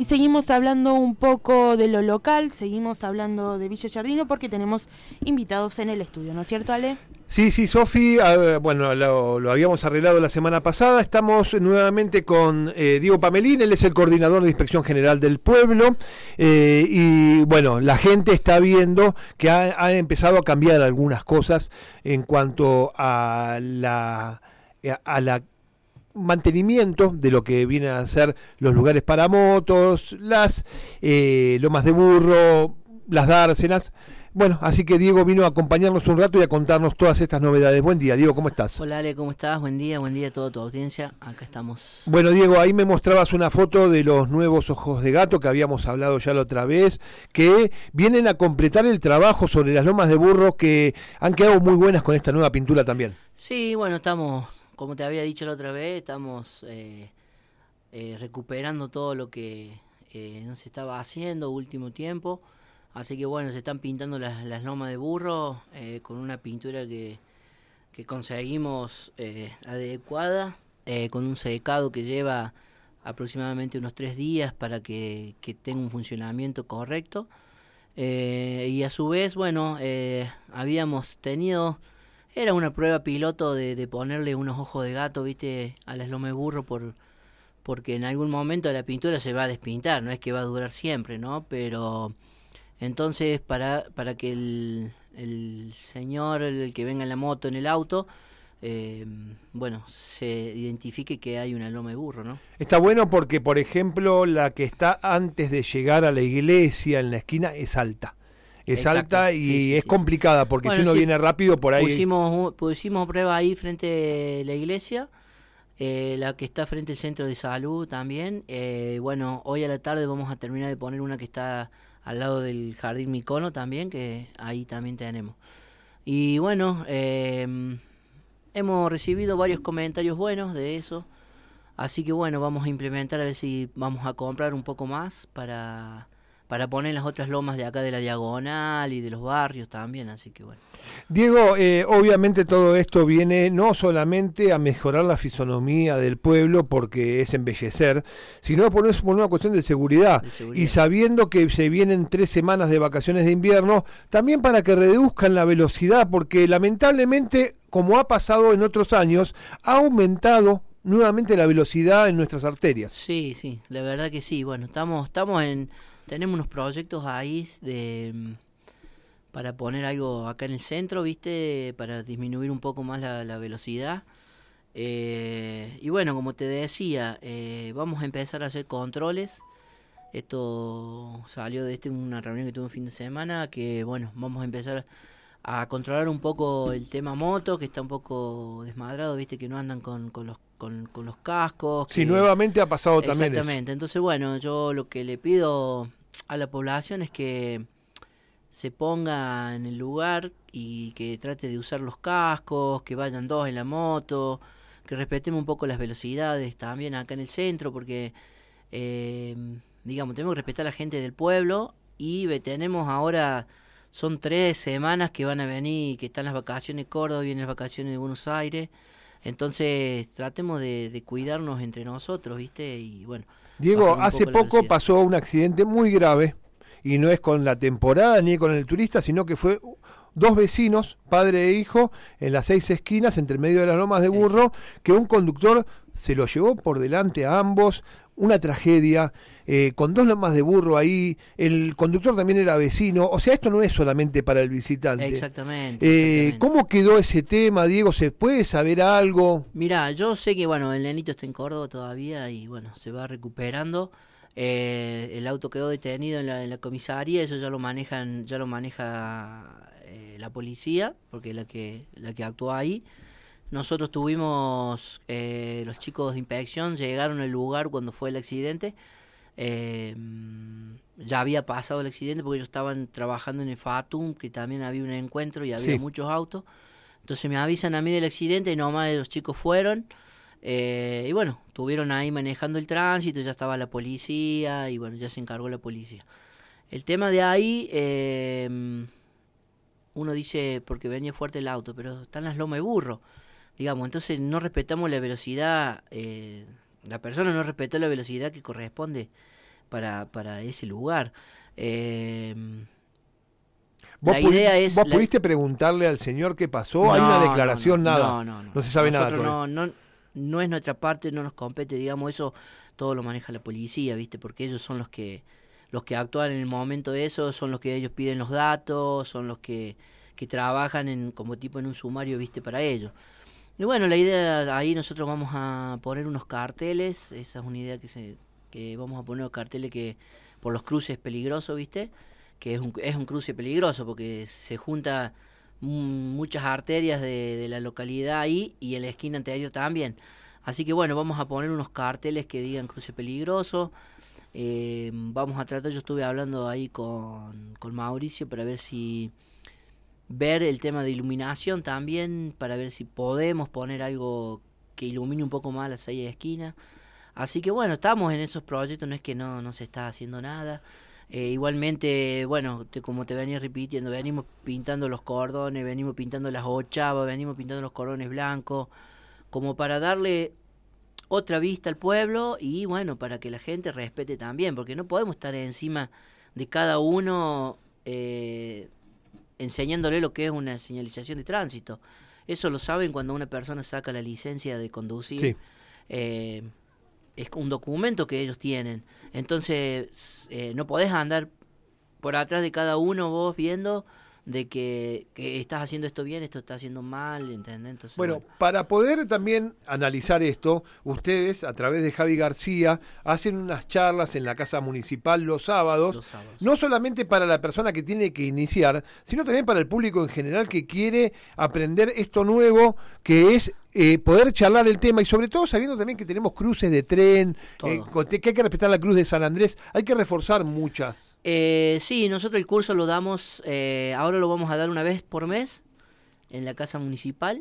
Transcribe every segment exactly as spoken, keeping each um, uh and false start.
seguimos hablando un poco de lo local, seguimos hablando de Villa Giardino porque tenemos invitados en el estudio, ¿no es cierto, Ale? Sí, sí, Sofi, uh, bueno, lo, lo habíamos arreglado la semana pasada. Estamos nuevamente con eh, Diego Pamelín, él es el coordinador de Inspección General del Pueblo. Eh, y bueno, la gente está viendo que ha, ha empezado a cambiar algunas cosas en cuanto a la, a la mantenimiento de lo que vienen a ser los lugares para motos, las eh, lomas de burro, las dársenas. Bueno, así que Diego vino a acompañarnos un rato y a contarnos todas estas novedades. Buen día, Diego, ¿cómo estás? Hola Ale, ¿cómo estás? Buen día, buen día a toda tu audiencia. Acá estamos. Bueno, Diego, ahí me mostrabas una foto de los nuevos ojos de gato que habíamos hablado ya la otra vez, que vienen a completar el trabajo sobre las lomas de burro que han quedado muy buenas con esta nueva pintura también. Sí, bueno, estamos, como te había dicho la otra vez, estamos eh, eh, recuperando todo lo que eh, no se estaba haciendo último tiempo. Así que bueno, se están pintando las, las lomas de burro eh, con una pintura que, que conseguimos eh, adecuada, eh, con un secado que lleva aproximadamente unos tres días para que, que tenga un funcionamiento correcto. Eh, y a su vez, bueno, eh, habíamos tenido, era una prueba piloto de, de ponerle unos ojos de gato, viste, a las lomas de burro por, porque en algún momento la pintura se va a despintar, no es que va a durar siempre, ¿no? Pero entonces, para para que el, el señor, el que venga en la moto, en el auto, eh, bueno, se identifique que hay una loma de burro, ¿no? Está bueno porque, por ejemplo, la que está antes de llegar a la iglesia, en la esquina, es alta. Es Exacto, alta y sí, sí, es sí, complicada, porque bueno, si uno sí, viene rápido por ahí... Pusimos, pusimos prueba ahí frente a la iglesia, eh, la que está frente al centro de salud también. Eh, bueno, hoy a la tarde vamos a terminar de poner una que está al lado del Jardín Micono también, que ahí también tenemos. Y bueno, eh, hemos recibido varios comentarios buenos de eso, así que bueno, vamos a implementar, a ver si vamos a comprar un poco más para, para poner las otras lomas de acá de la Diagonal y de los barrios también, así que bueno. Diego, eh, obviamente todo esto viene no solamente a mejorar la fisonomía del pueblo porque es embellecer, sino por, por una cuestión de seguridad. de seguridad. Y sabiendo que se vienen tres semanas de vacaciones de invierno, también para que reduzcan la velocidad, porque lamentablemente, como ha pasado en otros años, ha aumentado nuevamente la velocidad en nuestras arterias. Sí, sí, la verdad que sí. Bueno, estamos, estamos en, tenemos unos proyectos ahí de para poner algo acá en el centro, ¿viste? Para disminuir un poco más la, la velocidad. Eh, y bueno, como te decía, eh, vamos a empezar a hacer controles. Esto salió de este una reunión que tuve un fin de semana, que bueno, vamos a empezar a controlar un poco el tema moto, que está un poco desmadrado, ¿viste? Que no andan con, con los con, con los cascos. Sí, que... nuevamente ha pasado también eso. Exactamente, entonces bueno, yo lo que le pido a la población es que se ponga en el lugar y que trate de usar los cascos, que vayan dos en la moto, que respetemos un poco las velocidades también acá en el centro, porque eh, digamos, tenemos que respetar a la gente del pueblo y tenemos ahora, son tres semanas que van a venir, que están las vacaciones de Córdoba, vienen las vacaciones de Buenos Aires, entonces tratemos de, de cuidarnos entre nosotros, ¿viste? Y bueno, Diego, hace poco pasó un accidente muy grave, y no es con la temporada ni con el turista, sino que fue dos vecinos, padre e hijo, en las seis esquinas, entre medio de las lomas de burro, que un conductor se lo llevó por delante a ambos, una tragedia, eh, con dos lomas de burro ahí, el conductor también era vecino, o sea, esto no es solamente para el visitante. Exactamente. Eh, exactamente. ¿Cómo quedó ese tema, Diego? ¿Se puede saber algo? Mirá, yo sé que, bueno, el nenito está en Córdoba todavía y, bueno, se va recuperando. Eh, el auto quedó detenido en la, en la comisaría, eso ya lo manejan, ya lo maneja eh, la policía, porque es la que, la que actuó ahí. Nosotros tuvimos, eh, los chicos de inspección llegaron al lugar cuando fue el accidente. Eh, ya había pasado el accidente porque ellos estaban trabajando en el Fatum, que también había un encuentro y había Sí. muchos autos. Entonces me avisan a mí del accidente y nomás los chicos fueron. Eh, y bueno, estuvieron ahí manejando el tránsito, ya estaba la policía y bueno, ya se encargó la policía. El tema de ahí, eh, uno dice porque venía fuerte el auto, pero están las lomas de burro, digamos, entonces no respetamos la velocidad, eh, la persona no respetó la velocidad que corresponde para, para ese lugar. Eh, ¿Vos, la pudi- idea es ¿Vos la- pudiste preguntarle al señor qué pasó? No, ¿Hay una no, declaración? no, nada. No, no, no. No se sabe nada Nosotros todavía. no, no, no es nuestra parte, no nos compete, digamos, eso todo lo maneja la policía, ¿viste? Porque ellos son los que los que actúan en el momento de eso, son los que ellos piden los datos, son los que, que trabajan en como tipo en un sumario, ¿viste? Para ellos. Y bueno, la idea, ahí nosotros vamos a poner unos carteles, esa es una idea que se que vamos a poner unos carteles que por los cruces peligrosos, ¿viste? Que es un, es un cruce peligroso porque se junta mm, muchas arterias de, de la localidad ahí y en la esquina anterior también. Así que bueno, vamos a poner unos carteles que digan cruce peligroso. Eh, vamos a tratar, yo estuve hablando ahí con, con Mauricio para ver si ver el tema de iluminación también, para ver si podemos poner algo que ilumine un poco más las seis esquinas. Así que bueno, estamos en esos proyectos, no es que no, no se está haciendo nada. Eh, igualmente, bueno, te, como te venía repitiendo, venimos pintando los cordones, venimos pintando las ochavas, venimos pintando los cordones blancos, como para darle otra vista al pueblo y bueno, para que la gente respete también, porque no podemos estar encima de cada uno eh, enseñándole lo que es una señalización de tránsito. Eso lo saben cuando una persona saca la licencia de conducir. Sí. Eh, es un documento que ellos tienen. Entonces, eh, no podés andar por atrás de cada uno vos viendo de que, que estás haciendo esto bien, esto está haciendo mal, ¿entendés? Entonces, Bueno, bueno. para poder también analizar esto, ustedes a través de Javi García hacen unas charlas en la Casa Municipal los sábados, Los sábados. no solamente para la persona que tiene que iniciar, sino también para el público en general que quiere aprender esto nuevo, que es eh, poder charlar el tema y sobre todo sabiendo también que tenemos cruces de tren, eh, Todo. que hay que respetar la cruz de San Andrés, hay que reforzar muchas. Eh, sí, nosotros el curso lo damos, eh, ahora lo vamos a dar una vez por mes en la casa municipal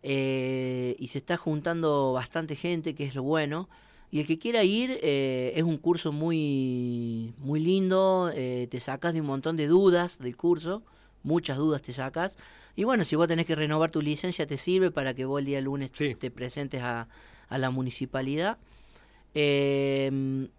eh, y se está juntando bastante gente, que es lo bueno. Y el que quiera ir, eh, es un curso muy, muy lindo, eh, te sacas de un montón de dudas del curso, muchas dudas te sacas. Y bueno, si vos tenés que renovar tu licencia, te sirve para que vos el día lunes Sí. te presentes a, a la municipalidad. Eh,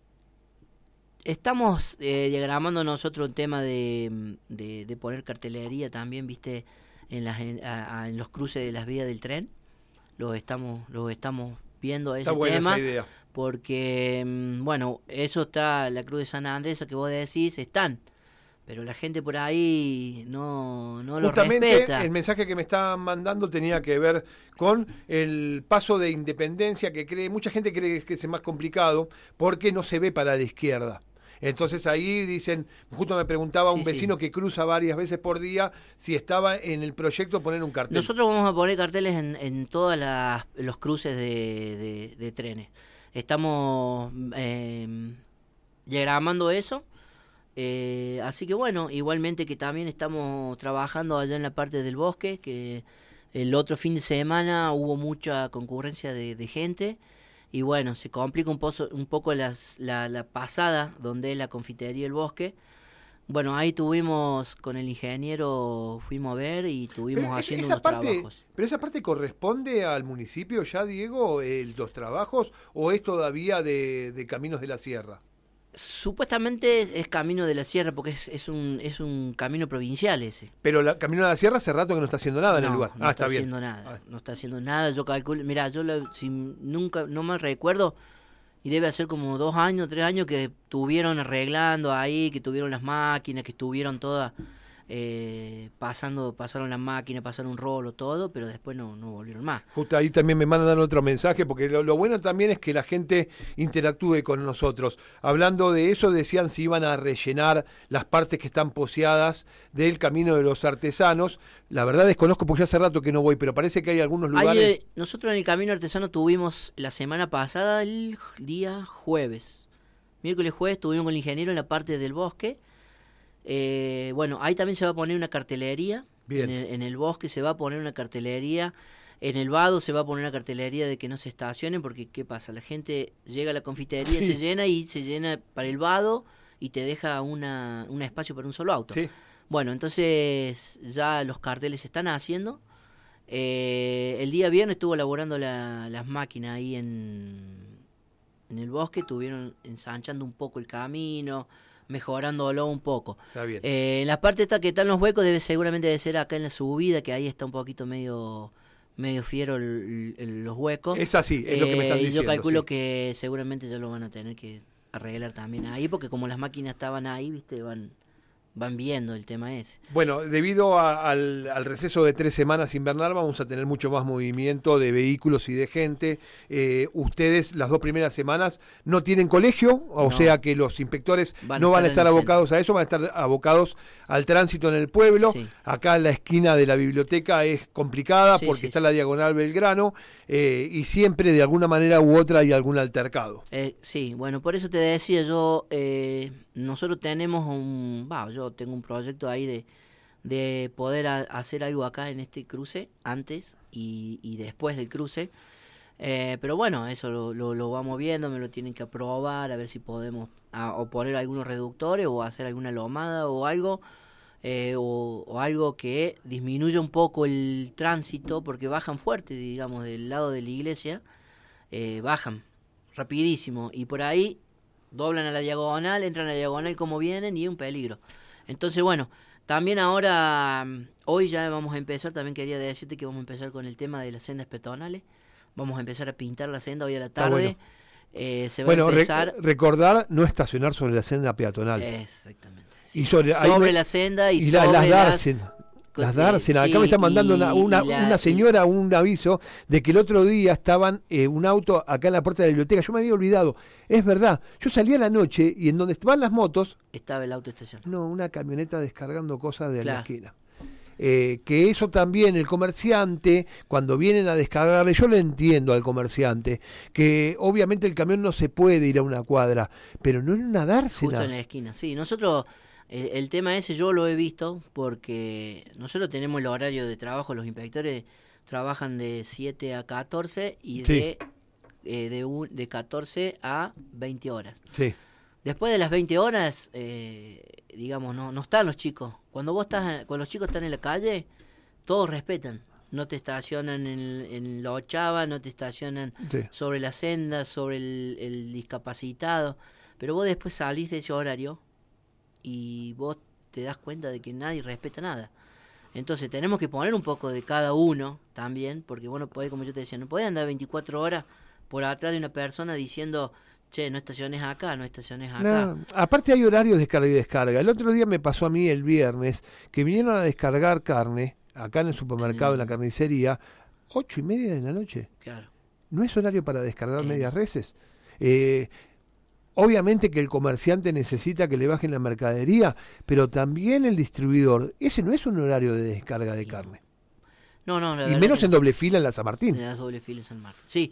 Estamos eh, diagramando nosotros un tema de, de, de poner cartelería también, viste, en, las, en, a- a- en los cruces de las vías del tren. Lo estamos, lo estamos viendo ese Está buena tema, esa idea. porque, mm, bueno, eso está, la Cruz de San Andrés, que vos decís, están, pero la gente por ahí no, no lo Justamente respeta. el mensaje que me estaban mandando tenía que ver con el paso de Independencia, que cree, mucha gente cree que es más complicado porque no se ve para la izquierda. Entonces ahí dicen, justo me preguntaba Sí, un vecino sí. que cruza varias veces por día si estaba en el proyecto poner un cartel. Nosotros vamos a poner carteles en, en todos los cruces de, de- de trenes. Estamos eh, diagramando eso. Eh, así que bueno, igualmente que también estamos trabajando allá en la parte del bosque, que el otro fin de semana hubo mucha concurrencia de, de gente. Y bueno, se complica un, pozo, un poco las, la, la pasada, donde es la confitería del bosque. Bueno, ahí tuvimos, con el ingeniero, fuimos a ver y estuvimos Pero es- haciendo esa unos parte, trabajos. pero esa parte corresponde al municipio ya, Diego, el, los trabajos, o es todavía de, de Caminos de la Sierra. Supuestamente es Camino de la Sierra, porque es, es un es un camino provincial ese. Pero la Camino de la Sierra hace rato que no está haciendo nada en el No, lugar. no ah, está, está bien. haciendo nada, Ah. no está haciendo nada. Yo calculo, mira, yo la- si nunca, no me recuerdo, y debe hacer como dos años, tres años que estuvieron arreglando ahí, que tuvieron las máquinas, que estuvieron todas eh, pasando, pasaron las máquinas, pasaron un rolo, todo, pero después no, no volvieron más. Justo ahí también me mandan otro mensaje, porque lo, lo bueno también es que la gente interactúe con nosotros. Hablando de eso, decían si iban a rellenar las partes que están poseadas del Camino de los Artesanos. La verdad desconozco porque ya hace rato que no voy, pero parece que hay algunos Hay, lugares... eh, nosotros en el Camino Artesano tuvimos la semana pasada, el día jueves, miércoles jueves, estuvimos con el ingeniero en la parte del bosque. Eh, bueno, ahí también se va a poner una cartelería. Bien. En el, en el bosque se va a poner una cartelería. En el vado se va a poner una cartelería de que no se estacionen, porque ¿qué pasa? La gente llega a la confitería, Sí. se llena y se llena para el vado y te deja una, un espacio para un solo auto. Sí. Bueno, entonces ya los carteles se están haciendo. Eh, el día viernes estuvo elaborando la, las máquinas ahí en, en en el bosque estuvieron ensanchando un poco el camino, mejorándolo un poco. Está bien. Eh, en la parte esta que están los huecos debe seguramente debe ser acá en la subida, que ahí está un poquito medio medio fiero el, el, los huecos. Es así, es eh, lo que me están diciendo. Y yo calculo sí. que seguramente ya lo van a tener que arreglar también ahí, porque como las máquinas estaban ahí, viste, van van viendo el tema ese. Bueno, debido a, al, al receso de tres semanas invernal vamos a tener mucho más movimiento de vehículos y de gente. Eh, ustedes las dos primeras semanas no tienen colegio, o no. sea que los inspectores van no van a estar abocados a eso, van a estar abocados al tránsito en el pueblo. Sí. Acá en la esquina de la biblioteca es complicada sí, porque sí, está sí. la diagonal Belgrano eh, y siempre de alguna manera u otra hay algún altercado. Eh, sí, bueno, por eso te decía yo, eh, nosotros tenemos un, bah, yo tengo un proyecto ahí de, de poder a, hacer algo acá en este cruce, antes y, y después del cruce, eh, pero bueno, eso lo, lo, lo vamos viendo, me lo tienen que aprobar, a ver si podemos a, o poner algunos reductores o hacer alguna lomada o algo, eh, o, o algo que disminuya un poco el tránsito, porque bajan fuerte, digamos, del lado de la iglesia, eh, bajan rapidísimo, y por ahí doblan a la diagonal, entran a la diagonal como vienen y es un peligro. Entonces, bueno, también ahora, hoy ya vamos a empezar, también quería decirte que vamos a empezar con el tema de las sendas peatonales, vamos a empezar a pintar la senda hoy a la tarde. Bueno, eh, se va bueno a empezar... rec- recordar no estacionar sobre la senda peatonal. Exactamente. Sí, y sobre, sobre me... la senda y, y sobre las las... Darsen. Las Dársena, sí, acá me está mandando y, una, una, la, una señora un aviso de que el otro día estaban eh, un auto acá en la puerta de la biblioteca. Yo me había olvidado, es verdad. Yo salí a la noche y en donde estaban las motos estaba el auto estacionado. No, una camioneta descargando cosas de claro. la esquina. Eh, que eso también el comerciante, cuando vienen a descargarle, yo le entiendo al comerciante, que obviamente el camión no se puede ir a una cuadra, pero no en una Dársena. Justo en la esquina, sí. Nosotros... El, el tema ese yo lo he visto porque nosotros tenemos el horario de trabajo, los inspectores trabajan de siete a catorce y sí. de, eh, de, un, de catorce a veinte horas. Sí. Después de las veinte horas, eh, digamos, no no están los chicos. Cuando vos estás, cuando los chicos están en la calle, todos respetan. No te estacionan en, en la ochava, no te estacionan sí. sobre la senda, sobre el, el discapacitado. Pero vos después salís de ese horario y vos te das cuenta de que nadie respeta nada. Entonces tenemos que poner un poco de cada uno también, porque bueno, podés, como yo te decía, no podés andar veinticuatro horas por atrás de una persona diciendo, che, no estaciones acá, no estaciones acá. No, aparte hay horarios de descarga y descarga. El otro día me pasó a mí el viernes que vinieron a descargar carne acá en el supermercado, mm. en la carnicería, ocho y media de la noche. Claro. ¿No es horario para descargar eh. medias reses? Eh... Obviamente que el comerciante necesita que le bajen la mercadería, pero también el distribuidor. Ese no es un horario de descarga de carne. No, no. La y menos en doble fila en la San Martín. En la doble fila en San Martín. Sí,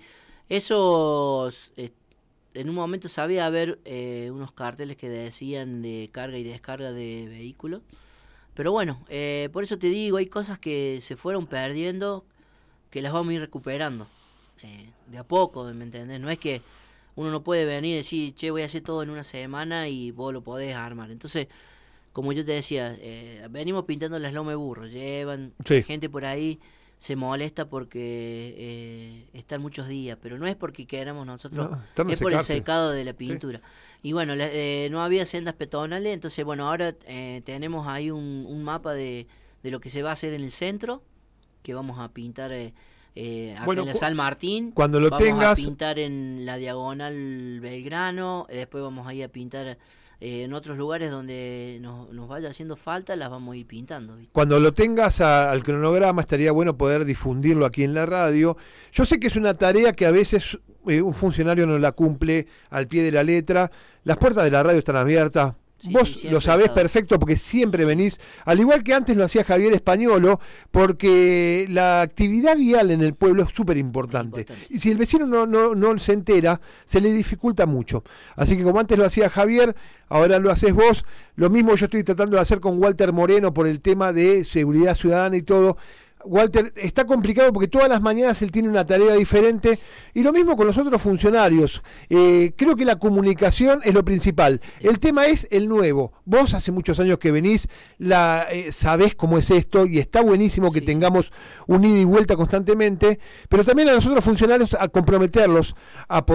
esos... Eh, en un momento sabía haber eh, unos carteles que decían de carga y descarga de vehículos. Pero bueno, eh, por eso te digo, hay cosas que se fueron perdiendo que las vamos a ir recuperando. Eh, de a poco, ¿me entendés? No es que... Uno no puede venir y decir, che, voy a hacer todo en una semana y vos lo podés armar. Entonces, como yo te decía, eh, venimos pintando las lomas de burro. Llevan sí. gente por ahí, se molesta porque eh, están muchos días. Pero no es porque queramos nosotros, no, es por el secado de la pintura. Sí. Y bueno, la, eh, no había sendas peatonales. Entonces, bueno, ahora eh, tenemos ahí un, un mapa de, de lo que se va a hacer en el centro, que vamos a pintar... Eh, Eh, acá bueno, en la San Martín, cuando lo vamos tengas... a pintar en la diagonal Belgrano, eh, después vamos a ir a pintar eh, en otros lugares donde nos, nos vaya haciendo falta, las vamos a ir pintando, ¿viste? Cuando lo tengas a, al cronograma estaría bueno poder difundirlo aquí en la radio. Yo sé que es una tarea que a veces eh, un funcionario no la cumple al pie de la letra. Las puertas de la radio están abiertas. Sí, vos sí, lo sabés perfecto porque siempre venís, al igual que antes lo hacía Javier Españolo, porque la actividad vial en el pueblo es súper importante. Y si el vecino no, no, no se entera, se le dificulta mucho. Así que como antes lo hacía Javier, ahora lo haces vos. Lo mismo yo estoy tratando de hacer con Walter Moreno por el tema de seguridad ciudadana y todo. Walter, está complicado porque todas las mañanas él tiene una tarea diferente y lo mismo con los otros funcionarios. Eh, creo que la comunicación es lo principal. El tema es el nuevo. Vos hace muchos años que venís, la eh, sabés cómo es esto y está buenísimo que sí, tengamos un ida y vuelta constantemente, pero también a los otros funcionarios a comprometerlos a poder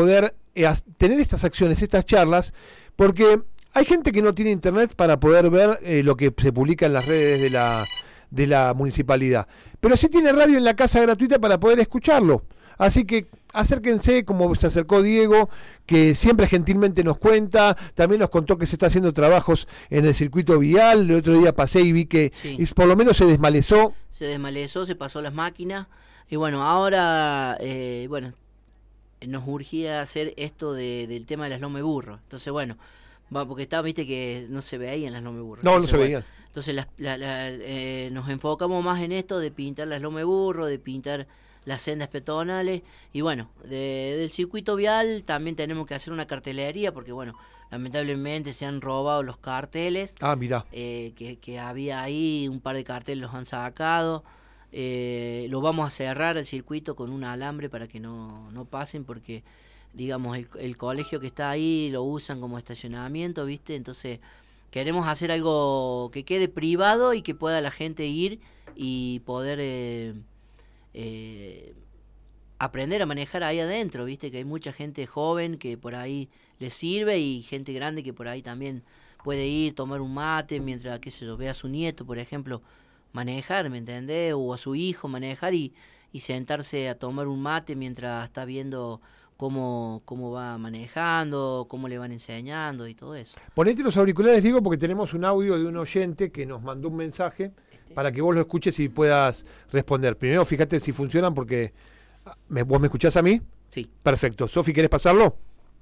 eh, tener estas acciones, estas charlas, porque hay gente que no tiene internet para poder ver eh, lo que se publica en las redes de la, de la municipalidad, pero sí tiene radio en la casa gratuita para poder escucharlo. Así que acérquense, como se acercó Diego, que siempre gentilmente nos cuenta. También nos contó que se está haciendo trabajos en el circuito vial. El otro día pasé y vi que sí, y por lo menos se desmalezó. Se desmalezó, se pasó las máquinas. Y bueno, ahora eh, bueno, nos urgía hacer esto de, del tema de las lome burro. Entonces, bueno, va, porque estaba, viste que no se veían las lome burro. No, Entonces, no se bueno, veían. Entonces la, la, la, eh, nos enfocamos más en esto de pintar las lome burro, de pintar las sendas peatonales, y bueno, de, del circuito vial también tenemos que hacer una cartelería, porque bueno, lamentablemente se han robado los carteles. Ah, mirá. Eh, que, que había ahí, un par de carteles los han sacado. Eh, lo vamos a cerrar el circuito con un alambre para que no, no pasen, porque digamos el, el colegio que está ahí lo usan como estacionamiento, ¿viste? Entonces queremos hacer algo que quede privado y que pueda la gente ir y poder eh, eh, aprender a manejar ahí adentro, ¿viste? Que hay mucha gente joven que por ahí les sirve, y gente grande que por ahí también puede ir, tomar un mate mientras, qué sé yo, ve a su nieto, por ejemplo, manejar, ¿me entendés? O a su hijo manejar y, y sentarse a tomar un mate mientras está viendo cómo, cómo va manejando, cómo le van enseñando y todo eso. Ponete los auriculares, digo, porque tenemos un audio de un oyente que nos mandó un mensaje este. para que vos lo escuches y puedas responder. Primero, fíjate si funcionan, porque ¿me, ¿vos me escuchás a mí? Sí. Perfecto. Sofi, ¿querés pasarlo?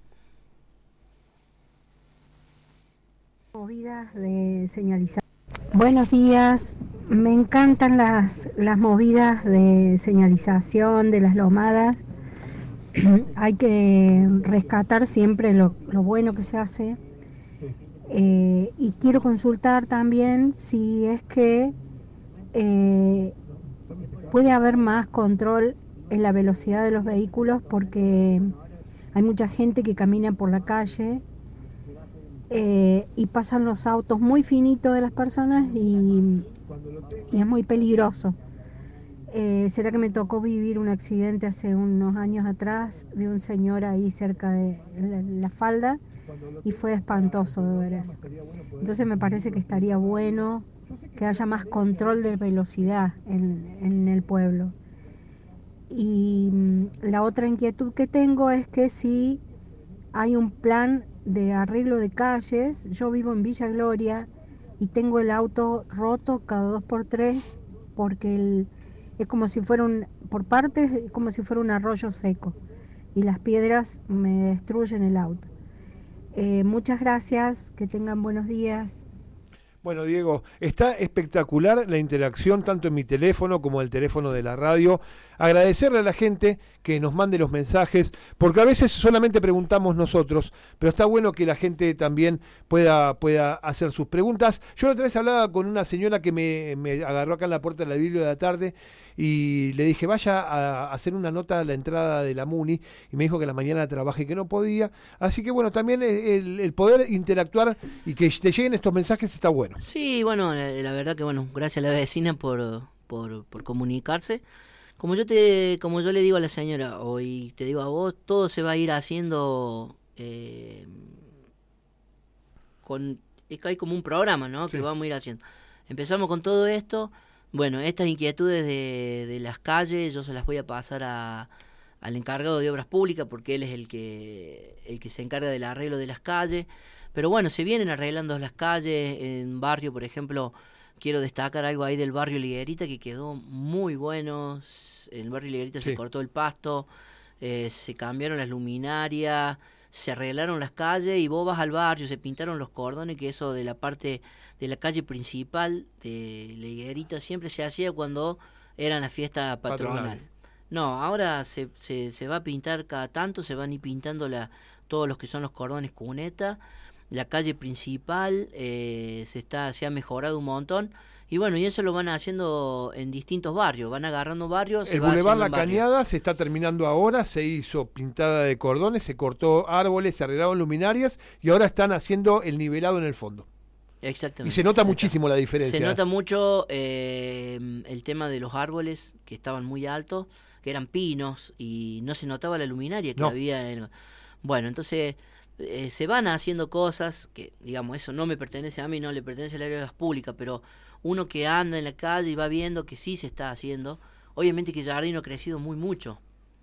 Movidas de señalización. Buenos días, me encantan las, las movidas de señalización de las lomadas. Hay que rescatar siempre lo, lo bueno que se hace. Eh, y quiero consultar también si es que eh, puede haber más control en la velocidad de los vehículos, porque hay mucha gente que camina por la calle Eh, y pasan los autos muy finitos de las personas y, y es muy peligroso. Eh, ¿Será que me tocó vivir un accidente hace unos años atrás de un señor ahí cerca de la, la falda, y fue espantoso de ver eso? Entonces me parece que estaría bueno que haya más control de velocidad en, en el pueblo. Y la otra inquietud que tengo es que si hay un plan de arreglo de calles. Yo vivo en Villa Gloria y tengo el auto roto cada dos por tres, porque el, es como si fuera un, por partes, es como si fuera un arroyo seco, y las piedras me destruyen el auto. Eh, muchas gracias, que tengan buenos días. Bueno, Diego, está espectacular la interacción tanto en mi teléfono como en el teléfono de la radio. Agradecerle a la gente que nos mande los mensajes, porque a veces solamente preguntamos nosotros, pero está bueno que la gente también pueda, pueda hacer sus preguntas. Yo la otra vez hablaba con una señora que me, me agarró acá en la puerta de la Biblia de la tarde y le dije, vaya a hacer una nota a la entrada de la MUNI, y me dijo que a la mañana trabaja y que no podía. Así que bueno, también el, el poder interactuar y que te lleguen estos mensajes está bueno. Sí, bueno, la, la verdad que bueno, gracias a la vecina por, por, por comunicarse. Como yo te, como yo le digo a la señora, hoy te digo a vos, todo se va a ir haciendo eh, con, es que hay como un programa, ¿no? Sí. Que vamos a ir haciendo. Empezamos con todo esto. Bueno, estas inquietudes de, de las calles yo se las voy a pasar a, al encargado de obras públicas, porque él es el que el que se encarga del arreglo de las calles. Pero bueno, se vienen arreglando las calles en barrio, por ejemplo. Quiero destacar algo ahí del barrio Liguerita que quedó muy bueno. En el barrio Liguerita sí. Se cortó el pasto, eh, se cambiaron las luminarias, se arreglaron las calles, y vos vas al barrio, se pintaron los cordones, que eso de la parte de la calle principal de Liguerita siempre se hacía cuando era la fiesta patronal. patronal. No, ahora se, se, se va a pintar cada tanto, se van a ir pintando la, todos los que son los cordones cuneta. La calle principal eh, se está se ha mejorado un montón, y bueno, y eso lo van haciendo en distintos barrios, van agarrando barrios. El Boulevard La Cañada se está terminando ahora, se hizo pintada de cordones, se cortó árboles, se arreglaron luminarias, y ahora están haciendo el nivelado en el fondo. Exactamente. Y se nota muchísimo la diferencia. Se nota mucho eh, el tema de los árboles, que estaban muy altos, que eran pinos, y no se notaba la luminaria que no. había en... Bueno, entonces eh, se van haciendo cosas que, digamos, eso no me pertenece a mí, no le pertenece al área de las públicas, pero uno que anda en la calle y va viendo que sí se está haciendo. Obviamente que Jardino ha crecido muy mucho.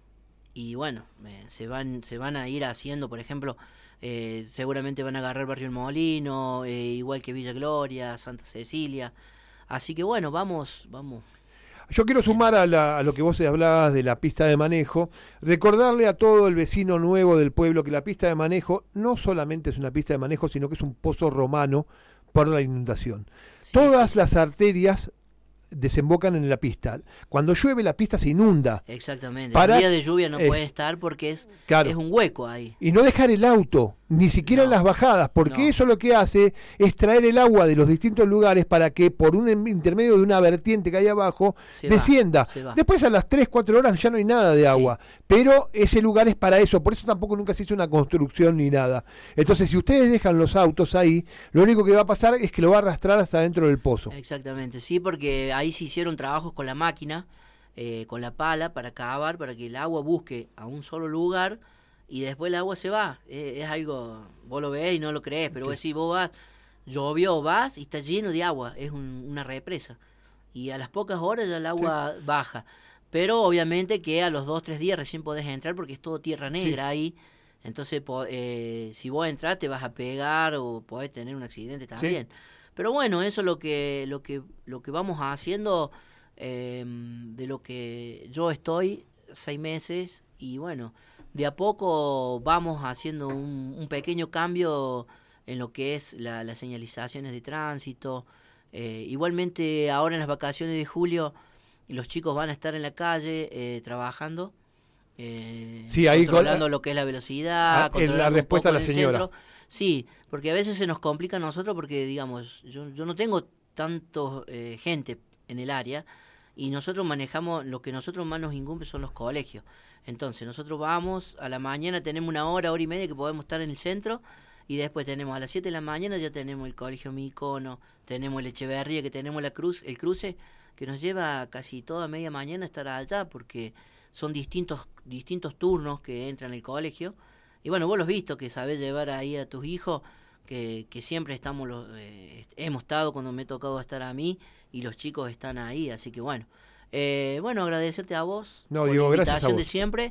Y bueno, eh, se van se van a ir haciendo, por ejemplo, eh, seguramente van a agarrar Barrio El Molino, eh, igual que Villa Gloria, Santa Cecilia. Así que bueno, vamos, vamos. Yo quiero sumar a, la, a lo que vos hablabas de la pista de manejo, recordarle a todo el vecino nuevo del pueblo que la pista de manejo no solamente es una pista de manejo, sino que es un pozo romano por la inundación. Sí, Todas sí. las arterias desembocan en la pista. Cuando llueve la pista se inunda. Exactamente. Para, el día de lluvia no es, puede estar porque es, claro. es un hueco ahí. Y no dejar el auto, ni siquiera no, en las bajadas, porque no. eso lo que hace es traer el agua de los distintos lugares para que por un intermedio de una vertiente que hay abajo se descienda. Va, va. Después a las tres, cuatro horas ya no hay nada de agua, sí. pero ese lugar es para eso, por eso tampoco nunca se hizo una construcción ni nada. Entonces si ustedes dejan los autos ahí, lo único que va a pasar es que lo va a arrastrar hasta dentro del pozo. Exactamente, sí, porque ahí se hicieron trabajos con la máquina, eh, con la pala para cavar, para que el agua busque a un solo lugar y después el agua se va. Eh, es algo, vos lo ves y no lo crees, pero sí. vos decís, vos vas, llovió, vas y está lleno de agua, es un, una represa. Y a las pocas horas ya el agua sí. baja. Pero obviamente que a los dos, tres días recién podés entrar porque es todo tierra negra sí. ahí. Entonces, eh, si vos entras te vas a pegar o podés tener un accidente también. Sí. Pero bueno, eso es lo que, lo que, lo que vamos haciendo, eh, de lo que yo estoy, seis meses, y bueno, de a poco vamos haciendo un, un pequeño cambio en lo que es la, las señalizaciones de tránsito. Eh, igualmente ahora en las vacaciones de julio los chicos van a estar en la calle eh, trabajando, eh, sí, ahí controlando con, lo que es la velocidad. Ah, es la respuesta a la señora. Centro. Sí, porque a veces se nos complica a nosotros porque, digamos, yo, yo no tengo tanto eh, gente en el área y nosotros manejamos, lo que nosotros más nos incumbe son los colegios. Entonces, nosotros vamos, a la mañana tenemos una hora, hora y media que podemos estar en el centro y después tenemos a las siete de la mañana ya tenemos el colegio Micono, tenemos el Echeverría, que tenemos la cruz, el cruce, que nos lleva casi toda media mañana a estar allá porque son distintos, distintos turnos que entran al colegio. Y bueno, vos lo has visto, que sabés llevar ahí a tus hijos, que, que siempre estamos los, eh, hemos estado cuando me ha tocado estar a mí, y los chicos están ahí, así que bueno. Eh, bueno, agradecerte a vos no, por digo, la gracias a invitación vos. de siempre,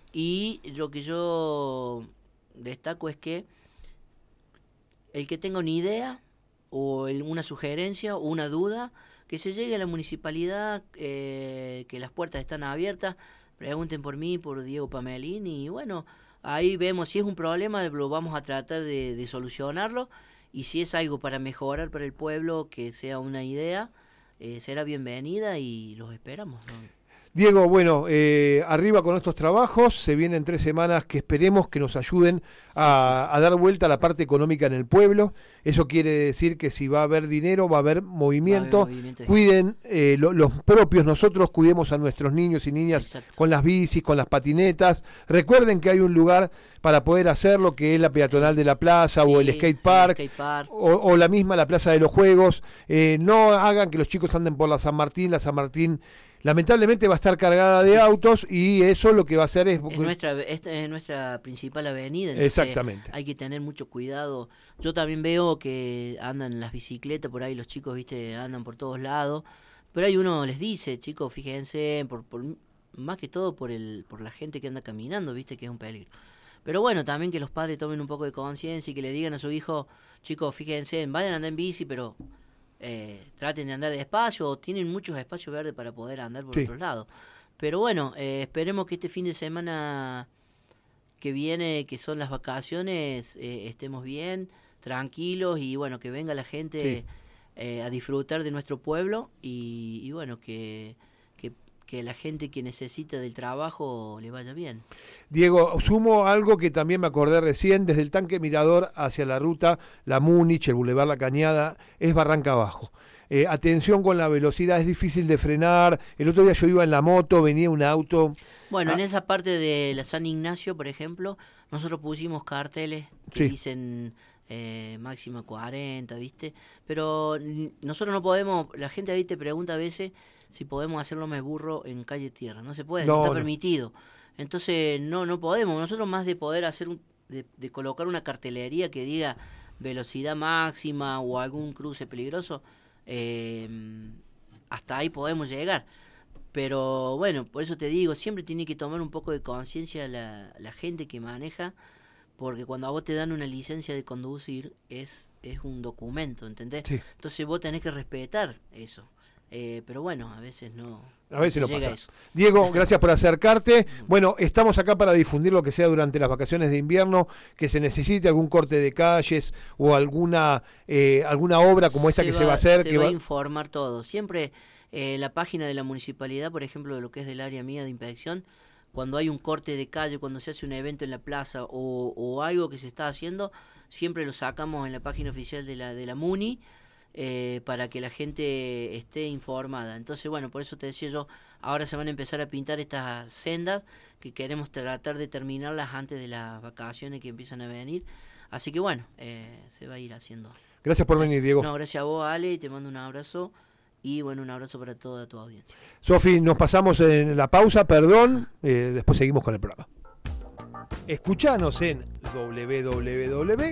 y lo que yo destaco es que el que tenga una idea, o el, una sugerencia, o una duda, que se llegue a la municipalidad, eh, que las puertas están abiertas, pregunten por mí, por Diego Pamelín, y bueno, ahí vemos si es un problema, lo vamos a tratar de, de solucionarlo, y si es algo para mejorar para el pueblo, que sea una idea, eh, será bienvenida y los esperamos, ¿no? Diego, bueno, eh, arriba con estos trabajos, se vienen tres semanas que esperemos que nos ayuden a, a dar vuelta a la parte económica en el pueblo. Eso quiere decir que si va a haber dinero, va a haber movimiento. Va a haber movimiento. Cuiden eh, lo, los propios, nosotros cuidemos a nuestros niños y niñas. Exacto. Con las bicis, con las patinetas. Recuerden que hay un lugar para poder hacerlo, que es la peatonal de la plaza, sí, o el skate park, el skate park. O, o la misma la plaza de los juegos. Eh, no hagan que los chicos anden por la San Martín, la San Martín lamentablemente va a estar cargada de autos y eso lo que va a hacer es... Es nuestra, esta es nuestra principal avenida. Exactamente. Hay que tener mucho cuidado. Yo también veo que andan las bicicletas por ahí, los chicos, viste, andan por todos lados. Pero hay uno les dice, chicos, fíjense, por, por más que todo por el por la gente que anda caminando, viste, que es un peligro. Pero bueno, también que los padres tomen un poco de conciencia y que le digan a su hijo, chicos, fíjense, vayan a andar en bici, pero... Eh, traten de andar despacio, o tienen muchos espacios verdes para poder andar por sí. otros lados. Pero bueno, eh, esperemos que este fin de semana que viene, que son las vacaciones, eh, estemos bien, tranquilos, y bueno, que venga la gente sí. eh, a disfrutar de nuestro pueblo, y, y bueno, que, que, que la gente que necesita del trabajo le vaya bien. Diego, sumo algo que también me acordé recién, desde el tanque Mirador hacia la ruta La Múnich, el Boulevard La Cañada, es barranca abajo. Eh, atención con la velocidad, es difícil de frenar. El otro día yo iba en la moto, venía un auto. Bueno, ah. en esa parte de la San Ignacio, por ejemplo, nosotros pusimos carteles que sí. dicen eh, máxima cuarenta, ¿viste? Pero nosotros no podemos, la gente ahí te pregunta a veces si podemos hacerlo me burro en calle tierra. No se puede, no, no está no. permitido. Entonces no no podemos. Nosotros más de poder hacer un, de, de colocar una cartelería que diga velocidad máxima o algún cruce peligroso, eh, hasta ahí podemos llegar. Pero bueno, por eso te digo, siempre tiene que tomar un poco de conciencia la, la gente que maneja, porque cuando a vos te dan una licencia de conducir es, es un documento, ¿entendés? Sí. Entonces vos tenés que respetar eso. Eh, pero bueno, a veces no. A veces no llega pasa. eso. Diego, gracias por acercarte. Bueno, estamos acá para difundir lo que sea durante las vacaciones de invierno, que se necesite algún corte de calles o alguna eh, alguna obra como esta se que va, se va a hacer. Se que va va a informar todo. Siempre eh, la página de la municipalidad, por ejemplo, de lo que es del área mía de inspección, cuando hay un corte de calle, cuando se hace un evento en la plaza o, o algo que se está haciendo, siempre lo sacamos en la página oficial de la de la Muni. Eh, para que la gente esté informada. Entonces, bueno, por eso te decía yo, ahora se van a empezar a pintar estas sendas que queremos tratar de terminarlas antes de las vacaciones que empiezan a venir. Así que bueno, eh, se va a ir haciendo. Gracias por venir, Diego. No, gracias a vos, Ale, y te mando un abrazo. Y bueno, un abrazo para toda tu audiencia. Sofi, nos pasamos en la pausa, perdón, eh, después seguimos con el programa. Escuchanos en doble u doble u doble u